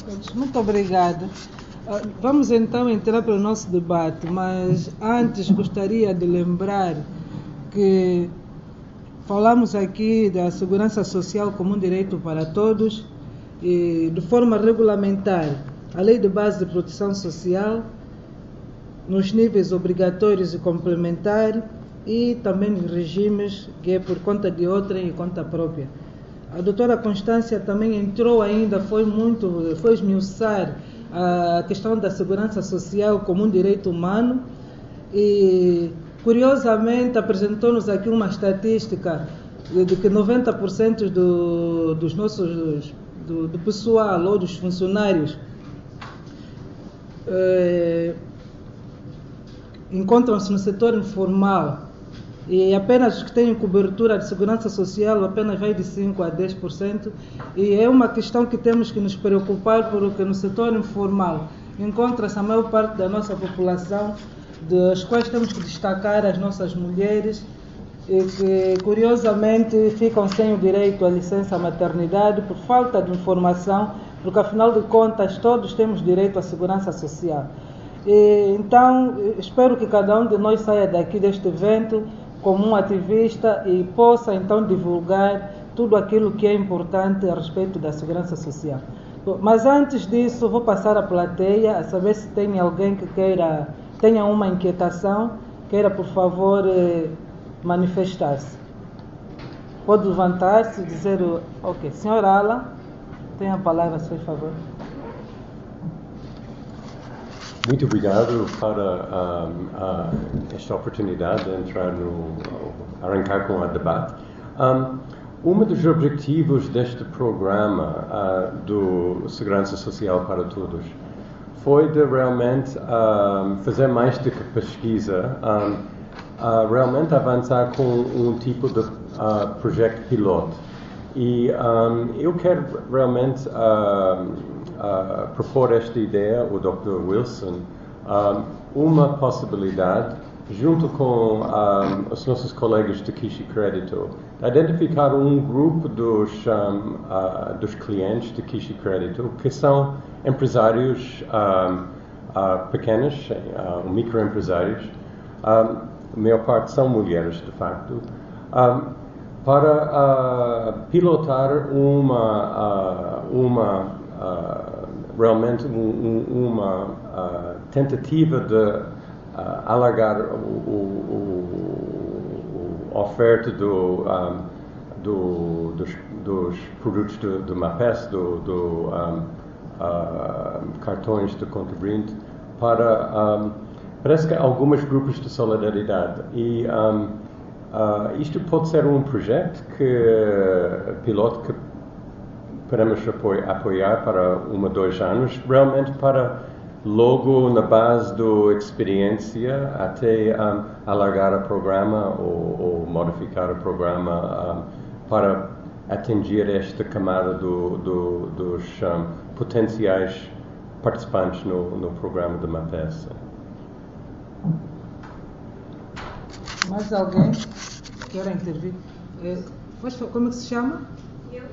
Muito obrigada. Vamos então entrar para o nosso debate, mas antes gostaria de lembrar que falamos aqui da segurança social como um direito para todos e de forma regulamentar a Lei de Base de Proteção Social nos níveis obrigatórios e complementar e também nos regimes que é por conta de outrem e conta própria. A doutora Constância também entrou ainda, foi esmiuçar a questão da segurança social como um direito humano e, curiosamente, apresentou-nos aqui uma estatística de que 90% dos nossos, do pessoal ou dos funcionários encontram-se no setor informal e apenas os que têm cobertura de segurança social apenas vai de 5% a 10%, e é uma questão que temos que nos preocupar, porque no setor informal encontra-se a maior parte da nossa população, das quais temos que destacar as nossas mulheres, e que curiosamente ficam sem o direito à licença maternidade por falta de informação, porque afinal de contas todos temos direito à segurança social. E, então, espero que cada um de nós saia daqui deste evento como um ativista e possa então divulgar tudo aquilo que é importante a respeito da segurança social. Mas antes disso, vou passar a plateia a saber se tem alguém que tenha uma inquietação, queira por favor manifestar-se. Pode levantar-se e dizer, ok, senhora Ala, tem a palavra, se faz favor. Muito obrigado para esta oportunidade de arrancar com o debate. Um dos objetivos deste programa do Segurança Social para Todos foi de realmente fazer mais do que pesquisa, realmente avançar com um tipo de projeto piloto. E eu quero realmente propor esta ideia, o Dr. Wilson, uma possibilidade, junto com os nossos colegas de Kishi Crédito, de identificar um grupo dos clientes de Kishi Crédito que são empresários pequenos, microempresários, a maior parte são mulheres, de facto, para pilotar realmente uma tentativa de alargar a oferta dos produtos do MAPES, cartões de contribuinte, parece que alguns grupos de solidariedade. E isto pode ser um projeto piloto que podemos apoiar para 1 ou 2 anos, realmente para logo na base da experiência até alargar o programa ou modificar o programa para atingir esta camada dos potenciais participantes no programa de MAPES. Mais alguém quer intervir? Como é que se chama? Eu.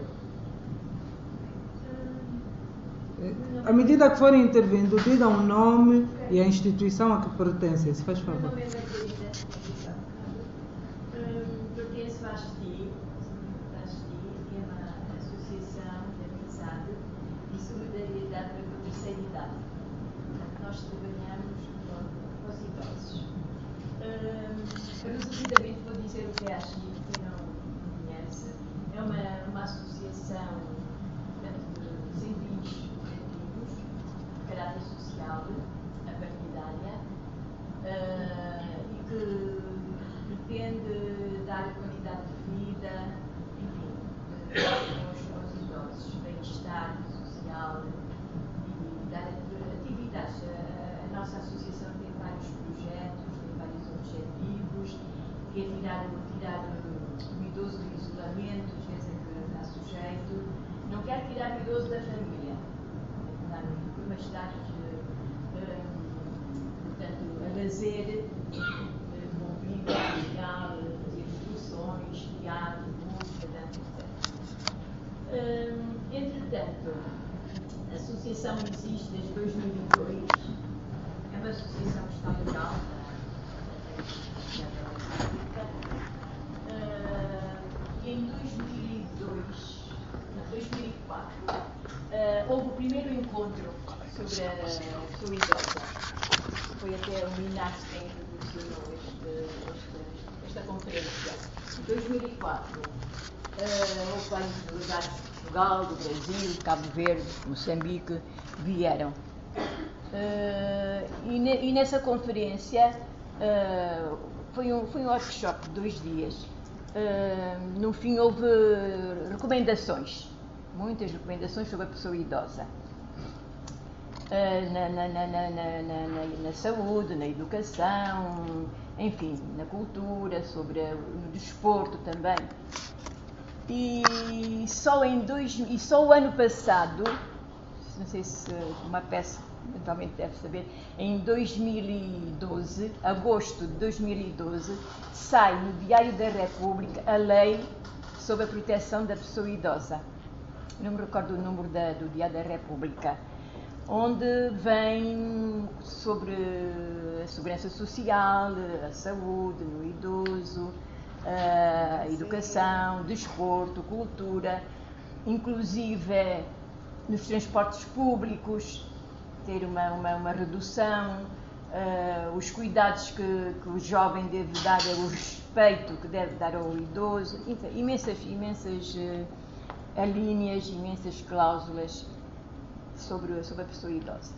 À medida que forem intervindo, digam o nome e a instituição a que pertencem, se faz favor. Meu nome é Margarida. Pertenço à ASTI, que é uma associação de amizade e solidariedade para a terceira idade. Nós trabalhamos com os idosos. Resumidamente, vou dizer o que é a ASTI, quem não conhece. É uma associação de sem fins lucrativos, de caráter social, apartidária, e que pretende dar qualidade de vida, enfim, aos idosos, bem-estar social e dar atividades. A nossa associação tem vários projetos, tem vários objetivos, que é tirar o idoso do isolamento, às vezes é que está sujeito. Não quer tirar o idoso da família, mas dar, portanto, a lazer, mobilidade, fazer exposições, teatro, música, dança, etc. Entretanto, a associação associação existe desde 2002, é uma associação que está legal, e em 2004, houve o primeiro encontro sobre a pessoa idosa. Foi até o MINAS que proporcionou esta conferência. Em 2004, houve vários delegados de Portugal, do Brasil, Cabo Verde, Moçambique, vieram. E nessa conferência foi um workshop de 2 dias. No fim houve recomendações, muitas recomendações sobre a pessoa idosa. Na saúde, na educação, enfim, na cultura, no desporto também. E só o ano passado, não sei se uma peça eventualmente deve saber, em 2012, agosto de 2012, sai no Diário da República a lei sobre a proteção da pessoa idosa. Não me recordo o número do Diário da República, onde vem sobre a segurança social, a saúde no idoso, a educação, desporto, cultura, inclusive nos transportes públicos, ter uma redução, os cuidados que o jovem deve dar, o respeito que deve dar ao idoso, enfim, imensas alíneas, imensas cláusulas sobre a pessoa idosa.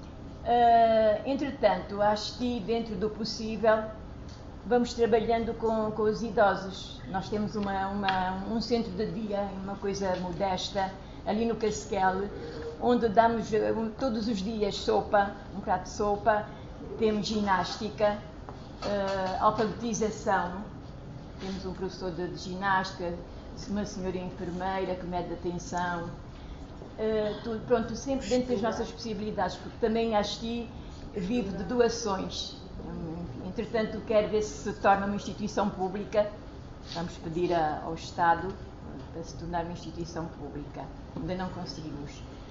Entretanto, acho que dentro do possível vamos trabalhando com os idosos. Nós temos um centro de dia, uma coisa modesta, ali no Casquel, onde damos todos os dias sopa, um prato de sopa, temos ginástica, alfabetização, temos um professor de ginástica, uma senhora enfermeira que mede atenção, tudo, pronto, sempre dentro das nossas possibilidades, porque também a ASTI vive de doações. Entretanto, quero ver se torna uma instituição pública. Vamos pedir ao Estado para se tornar uma instituição pública. Ainda não conseguimos.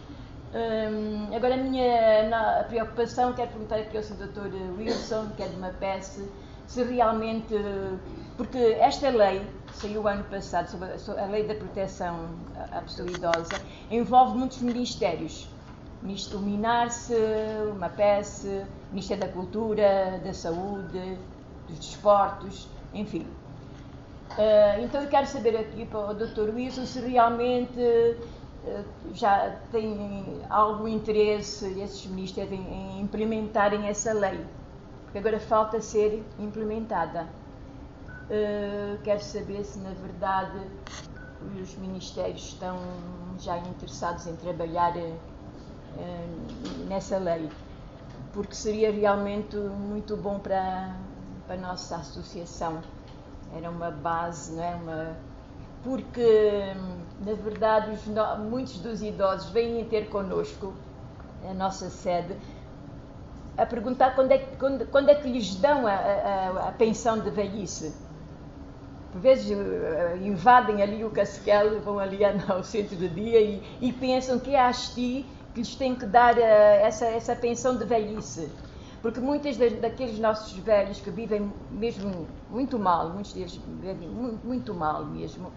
Agora, a preocupação, quero perguntar aqui ao Sr. Dr. Wilson, que é de uma peça, se realmente, porque esta lei saiu ano passado, sobre a lei da proteção à pessoa idosa, envolve muitos ministérios. O MINARSE, o MAPES, o Ministério da Cultura, da Saúde, dos Desportos, enfim. Então eu quero saber aqui para o Dr. Wilson se realmente já tem algum interesse esses ministérios em implementarem essa lei, porque agora falta ser implementada. Quero saber se na verdade os ministérios estão já interessados em trabalhar nessa lei, porque seria realmente muito bom para a nossa associação. Era uma base, não é? Porque, na verdade, muitos dos idosos vêm ter connosco, a nossa sede, a perguntar quando é que lhes dão a pensão de velhice. Por vezes invadem ali o Casquel, vão ali ao centro de dia e pensam que é a ASTI que lhes tem que dar essa pensão de velhice. Porque muitos daqueles nossos velhos que vivem mesmo muito mal, muitos deles vivem muito mal mesmo,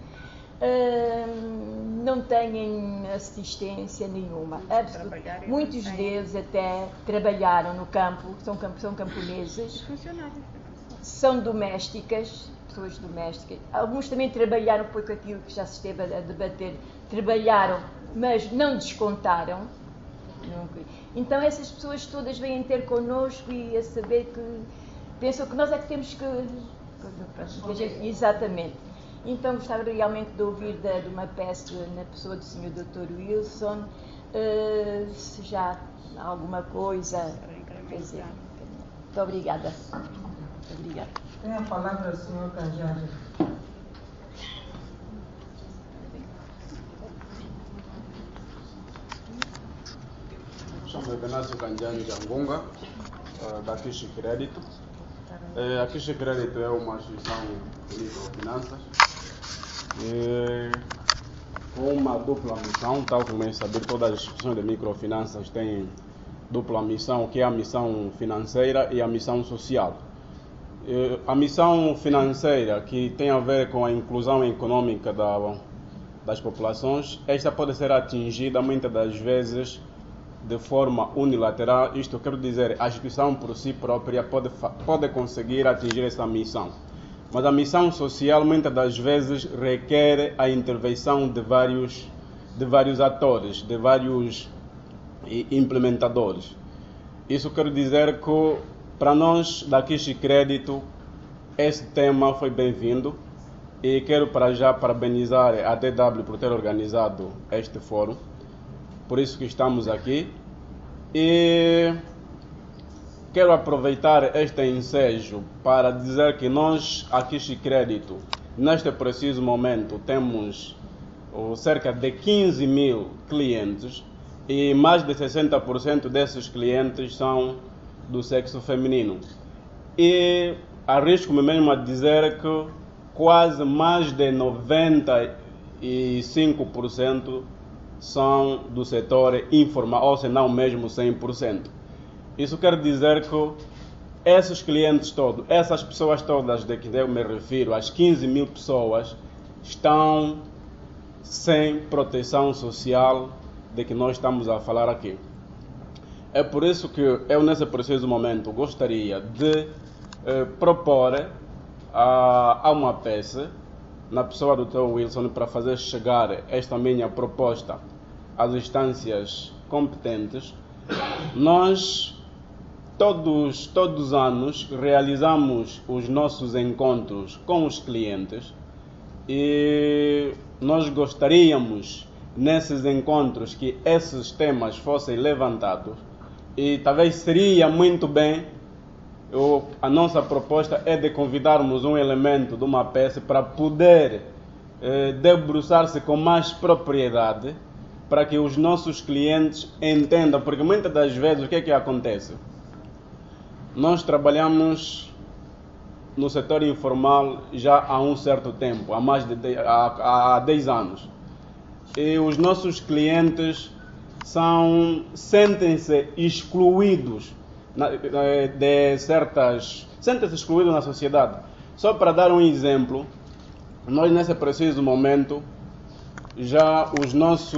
não têm assistência nenhuma. Muitos deles até trabalharam no campo, são camponeses, são domésticas, pessoas domésticas. Alguns também trabalharam, porque aquilo que já se esteve a debater, trabalharam, mas não descontaram. Então essas pessoas todas vêm ter connosco e a saber que pensam que nós é que temos que exatamente. Então gostava realmente de ouvir de uma peça na pessoa do Sr. Dr. Wilson, se já há alguma coisa. Quer dizer, muito obrigada. Obrigada. Tem a palavra o Sr. Canjanja. Chamo-me Venâncio Canjanja Ngunga, da Kishi Crédito. A Kishi Crédito é uma instituição de finanças. com uma dupla missão, tal como é saber, todas as instituições de microfinanças têm dupla missão, que é a missão financeira e a missão social. A missão financeira, que tem a ver com a inclusão econômica das populações, esta pode ser atingida muitas das vezes de forma unilateral. Isto quero dizer, a instituição por si própria pode conseguir atingir essa missão. Mas a missão social muitas das vezes requer a intervenção de vários atores, de vários implementadores. Isso quero dizer que para nós da Kishi Crédito esse tema foi bem-vindo e quero para já parabenizar a DW por ter organizado este fórum. Por isso que estamos aqui e quero aproveitar este ensejo para dizer que nós, a Kishi Crédito, neste preciso momento temos cerca de 15 mil clientes e mais de 60% desses clientes são do sexo feminino. E arrisco-me mesmo a dizer que quase mais de 95% são do setor informal, ou se não mesmo 100%. Isso quer dizer que esses clientes todos, essas pessoas todas de que eu me refiro, as 15 mil pessoas, estão sem proteção social de que nós estamos a falar aqui. É por isso que eu, nesse preciso momento, gostaria de propor a uma peça, na pessoa do Dr. Wilson, para fazer chegar esta minha proposta às instâncias competentes. Nós, todos os anos, realizamos os nossos encontros com os clientes e nós gostaríamos, nesses encontros, que esses temas fossem levantados e talvez seria muito bem, a nossa proposta é de convidarmos um elemento de uma peça para poder debruçar-se com mais propriedade para que os nossos clientes entendam, porque muitas das vezes o que é que acontece? Nós trabalhamos no setor informal já há um certo tempo, há 10 anos. E os nossos clientes sentem-se excluídos sentem-se excluídos na sociedade. Só para dar um exemplo, nós nesse preciso momento, já os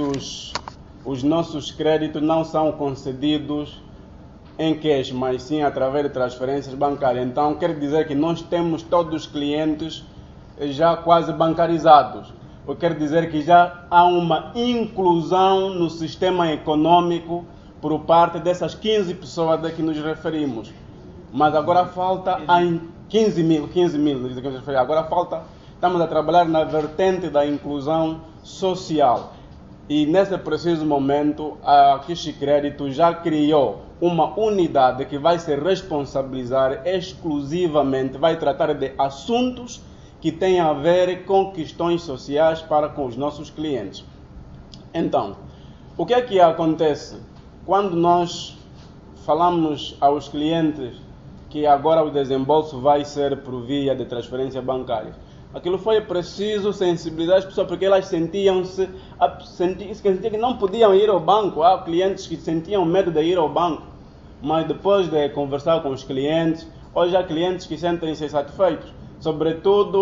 nossos créditos não são concedidos em cash, mas sim através de transferências bancárias. Então, quer dizer que nós temos todos os clientes já quase bancarizados. O que quer dizer que já há uma inclusão no sistema econômico por parte dessas 15 pessoas a que nos referimos. Mas agora falta 15 mil. Agora falta, estamos a trabalhar na vertente da inclusão social. E nesse preciso momento, a Kishi Crédito já criou uma unidade que vai se responsabilizar exclusivamente, vai tratar de assuntos que têm a ver com questões sociais para com os nossos clientes. Então, o que é que acontece quando nós falamos aos clientes que agora o desembolso vai ser por via de transferência bancária? Aquilo foi preciso sensibilizar as pessoas, porque elas sentiam que não podiam ir ao banco. Há clientes que sentiam medo de ir ao banco, mas depois de conversar com os clientes, hoje há clientes que sentem-se satisfeitos, sobretudo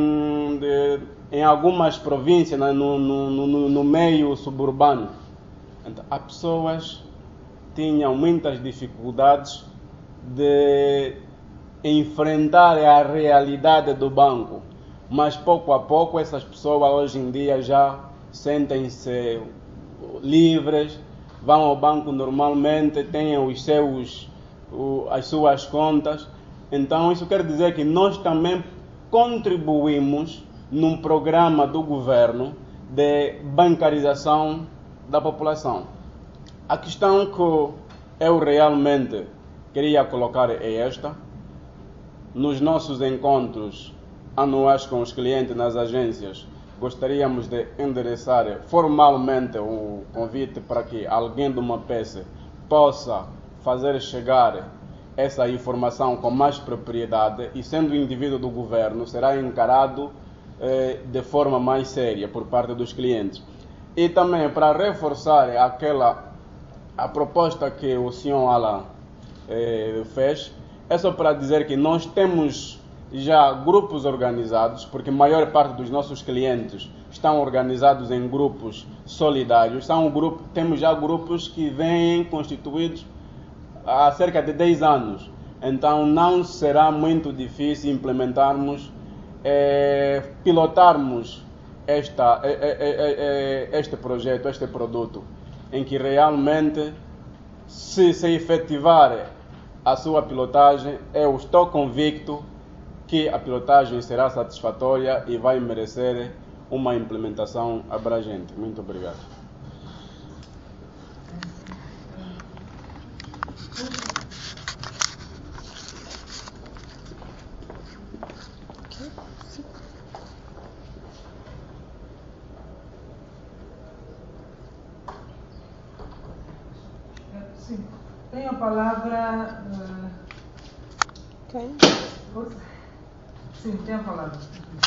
em algumas províncias, no meio suburbano. Então, as pessoas tinham muitas dificuldades de enfrentar a realidade do banco. Mas pouco a pouco essas pessoas hoje em dia já sentem-se livres, vão ao banco normalmente, têm as suas contas. Então isso quer dizer que nós também contribuímos num programa do governo de bancarização da população. A questão que eu realmente queria colocar é esta. Nos nossos encontros anuais com os clientes nas agências, gostaríamos de endereçar formalmente o convite para que alguém de uma peça possa fazer chegar essa informação com mais propriedade e, sendo indivíduo do governo, será encarado de forma mais séria por parte dos clientes. E também para reforçar a proposta que o senhor Alan fez, é só para dizer que nós temos já grupos organizados, porque a maior parte dos nossos clientes estão organizados em grupos solidários. Temos já grupos que vêm constituídos há cerca de 10 anos. Então não será muito difícil implementarmos, pilotarmos este projeto, este produto, em que realmente, se efetivar a sua pilotagem, eu estou convicto que a pilotagem será satisfatória e vai merecer uma implementação abrangente. Muito obrigado. Sim. Tem a palavra. Quem? Sim, tem a palavra.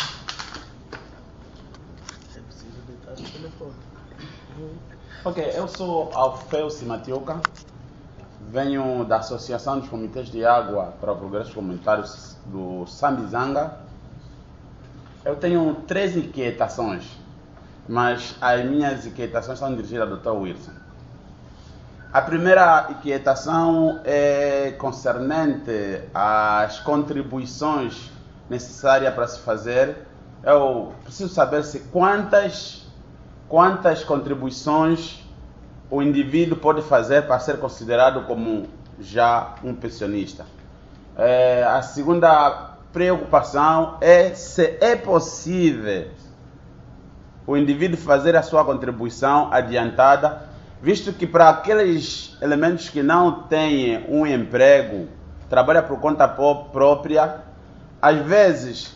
É preciso deitar o telefone. Ok, eu sou Alfeu Simatioka, venho da Associação dos Comitês de Água para o Progresso Comunitário do Sambizanga. Eu tenho 3 inquietações, mas as minhas inquietações são dirigidas ao Dr. Wilson. A primeira inquietação é concernente às contribuições necessárias para se fazer. Eu preciso saber se quantas contribuições o indivíduo pode fazer para ser considerado como já um pensionista. A segunda preocupação é se é possível o indivíduo fazer a sua contribuição adiantada, visto que para aqueles elementos que não têm um emprego, trabalha por conta própria, às vezes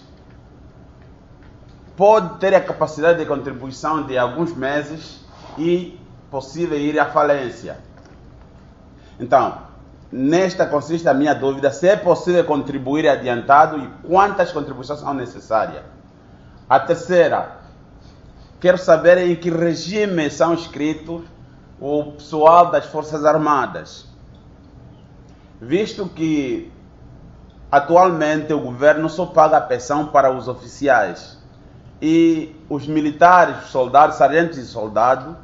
pode ter a capacidade de contribuição de alguns meses e possível ir à falência. Então, nesta consiste a minha dúvida, se é possível contribuir adiantado e quantas contribuições são necessárias. A terceira, quero saber em que regime são inscritos o pessoal das Forças Armadas, visto que atualmente o governo só paga a pensão para os oficiais e os militares, soldados, sargentos e soldados,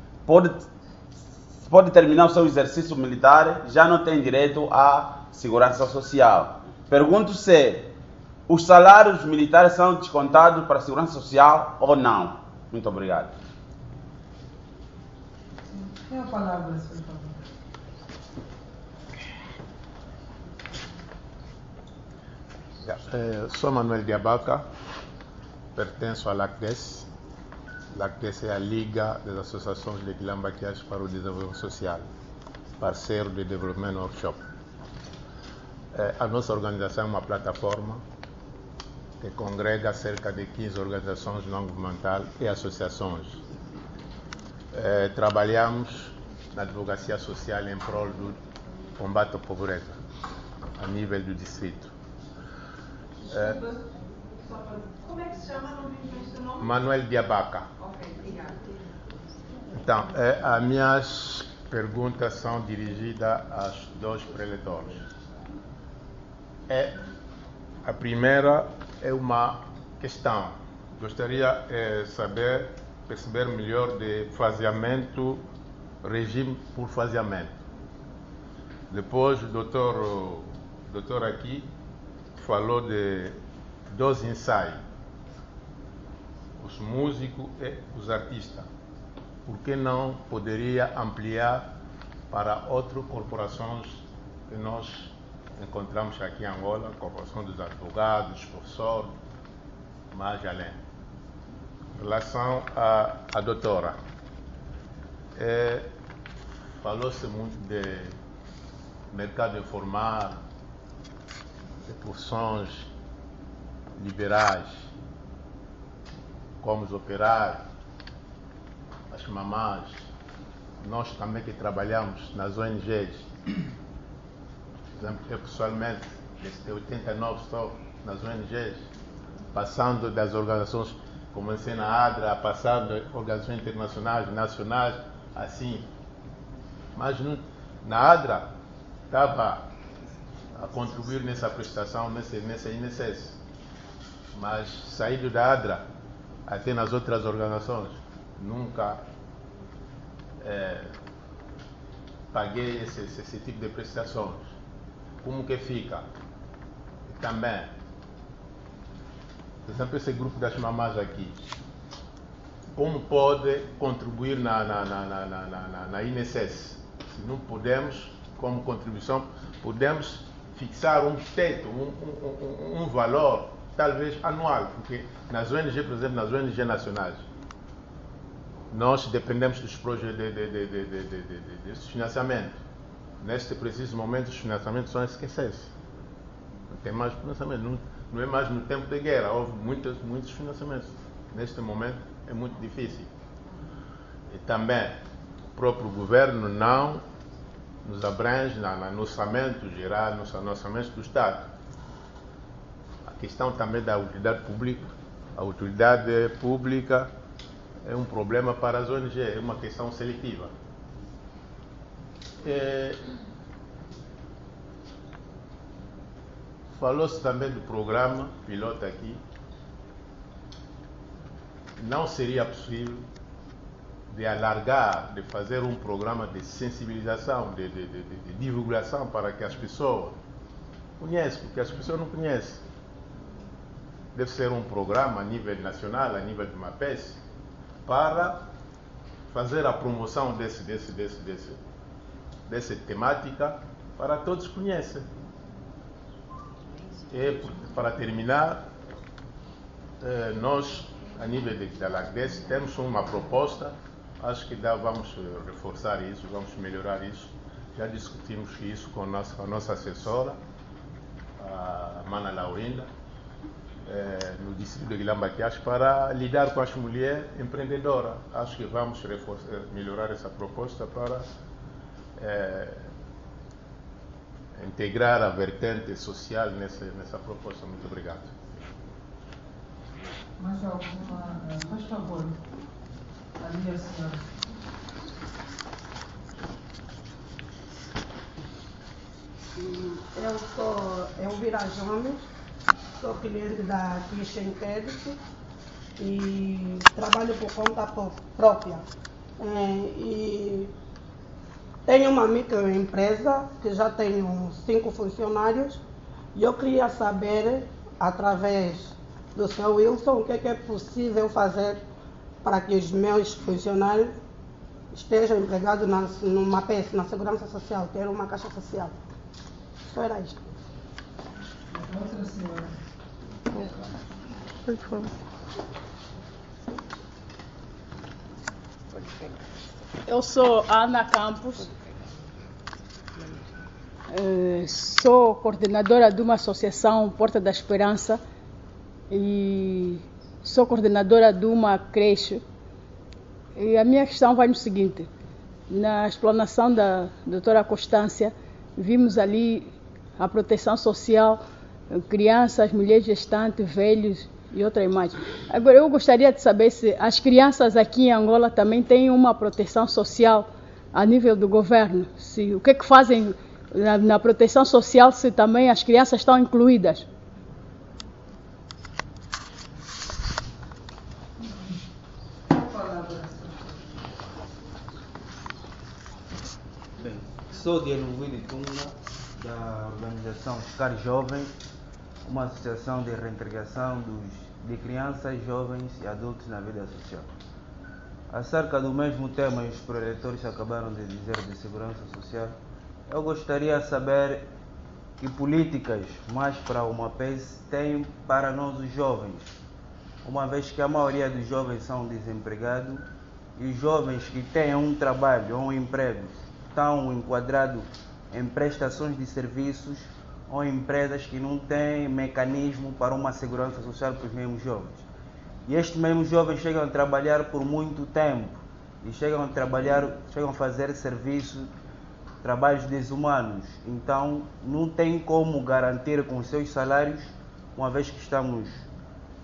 pode terminar o seu exercício militar, já não tem direito à segurança social. Pergunto se os salários militares são descontados para a segurança social ou não. Muito obrigado. Tem a palavra, por favor. Sou Manuel Diabaca, pertenço à LACDES. LACDES é a Liga das Associações de Quilomboquias para o Desenvolvimento Social, parceiro de Development Workshop. A nossa organização é uma plataforma que congrega cerca de 15 organizações não governamentais e associações. Trabalhamos na advocacia social em prol do combate à pobreza a nível do distrito. Como é que se chama? Não vi o seu nome? Manuel Diabaca. Ok, obrigado. Então, as minhas perguntas são dirigidas aos 2 preletores. A primeira é uma questão. Gostaria de perceber melhor de faseamento, regime por faseamento. Depois o doutor aqui falou de 2 ensaios, os músicos e os artistas. Por que não poderia ampliar para outras corporações que nós encontramos aqui em Angola, a corporação dos advogados, professores, mais além? Em relação à doutora, falou-se muito de mercado informal, de profissões liberais, como os operários, as mamães, nós também que trabalhamos nas ONGs. Por exemplo, eu pessoalmente, desde 89 estou nas ONGs, passando das organizações Comecei na ADRA, a passar de organizações internacionais, nacionais, assim. Mas na ADRA estava a contribuir nessa prestação, nesse INSS. Mas saído da ADRA, até nas outras organizações, nunca paguei esse tipo de prestações. Como que fica? E também, por exemplo, esse grupo das mamás aqui, como pode contribuir na INSS? Se não podemos, como contribuição, podemos fixar um teto, um valor, talvez anual, porque nas ONG, por exemplo, nas ONG nacionais, nós dependemos dos projetos de financiamento. Neste preciso momento, os financiamentos são esquecidos. Não tem mais financiamento. Não é mais no tempo de guerra. Houve muitos financiamentos. Neste momento é muito difícil. E também o próprio governo não nos abrange no orçamento geral, no orçamento do Estado. A questão também da utilidade pública. A utilidade pública é um problema para as ONG, é uma questão seletiva. Falou-se também do programa piloto aqui. Não seria possível de alargar, de fazer um programa de sensibilização, de divulgação para que as pessoas conheçam, porque as pessoas não conhecem. Deve ser um programa a nível nacional, a nível de MAPES, para fazer a promoção dessa temática para todos conhecerem. E para terminar, nós, a nível da LACDES, temos uma proposta, acho que vamos reforçar isso, vamos melhorar isso. Já discutimos isso com a nossa assessora, a Mana Laurinda, no distrito de Guilhambaquias, para lidar com as mulheres empreendedoras. Acho que vamos melhorar essa proposta para integrar a vertente social nessa proposta. Muito obrigado. Mais alguma? Faz favor. Ali a senhora. Eu sou Elvira Jones, sou cliente da Christian Credit e trabalho por conta própria. E tenho uma microempresa que já tenho 5 funcionários e eu queria saber, através do Sr. Wilson, o que é possível fazer para que os meus funcionários estejam empregados numa PES, na Segurança Social, ter uma caixa social. Só era isto. Outra senhora. Por favor. Eu sou Ana Campos, sou coordenadora de uma associação Porta da Esperança e sou coordenadora de uma creche. E a minha questão vai no seguinte: na explanação da doutora Constância, vimos ali a proteção social, crianças, mulheres gestantes, velhos e outra imagem. Agora, eu gostaria de saber se as crianças aqui em Angola também têm uma proteção social a nível do governo. O que é que fazem na proteção social, se também as crianças estão incluídas? Bem, sou de Luís de Tunga, da organização Ficar Jovem, uma associação de reintegração de crianças, jovens e adultos na vida social. Acerca do mesmo tema, os proletores acabaram de dizer, de segurança social, eu gostaria de saber que políticas mais para uma PES tem para nós os jovens, uma vez que a maioria dos jovens são desempregados e os jovens que têm um trabalho ou um emprego estão enquadrados em prestações de serviços ou empresas que não têm mecanismo para uma segurança social para os mesmos jovens. E estes mesmos jovens chegam a trabalhar por muito tempo e chegam a fazer serviços, trabalhos desumanos. Então não tem como garantir com os seus salários, uma vez que estamos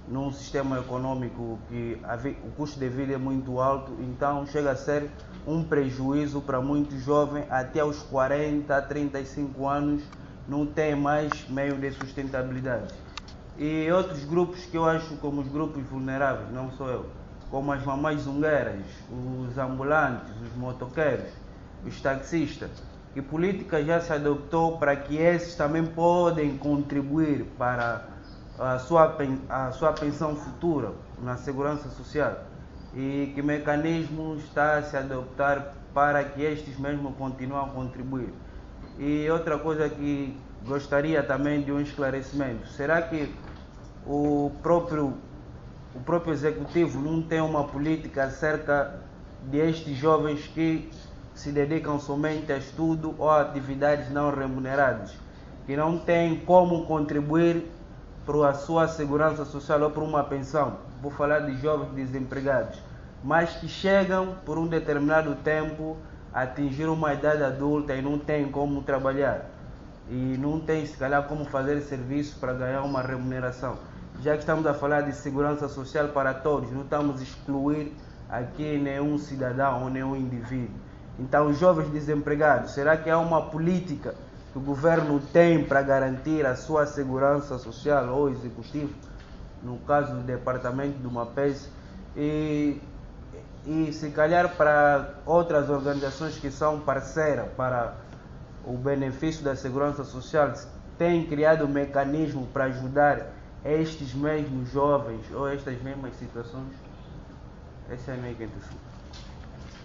num sistema econômico que o custo de vida é muito alto, então chega a ser um prejuízo para muitos jovens até aos 40, 35 anos, não tem mais meio de sustentabilidade. E outros grupos que eu acho como os grupos vulneráveis, não sou eu, como as mamães zungueiras, os ambulantes, os motoqueiros, os taxistas, que política já se adoptou para que esses também podem contribuir para a sua pensão futura na segurança social, e que mecanismo está a se adoptar para que estes mesmos continuem a contribuir. E outra coisa que gostaria também de um esclarecimento, será que o próprio executivo não tem uma política acerca destes jovens que se dedicam somente a estudo ou a atividades não remuneradas, que não têm como contribuir para a sua segurança social ou para uma pensão? Vou falar de jovens desempregados, mas que chegam por um determinado tempo a atingir uma idade adulta e não têm como trabalhar, e não têm se calhar como fazer serviço para ganhar uma remuneração. Já que estamos a falar de segurança social para todos, não estamos a excluir aqui nenhum cidadão ou nenhum indivíduo. Então, os jovens desempregados, será que há uma política que o governo tem para garantir a sua segurança social, ou o executivo, no caso do departamento do MAPES, e se calhar para outras organizações que são parceiras para o benefício da segurança social, têm criado um mecanismo para ajudar estes mesmos jovens ou estas mesmas situações? Essa é a minha intenção.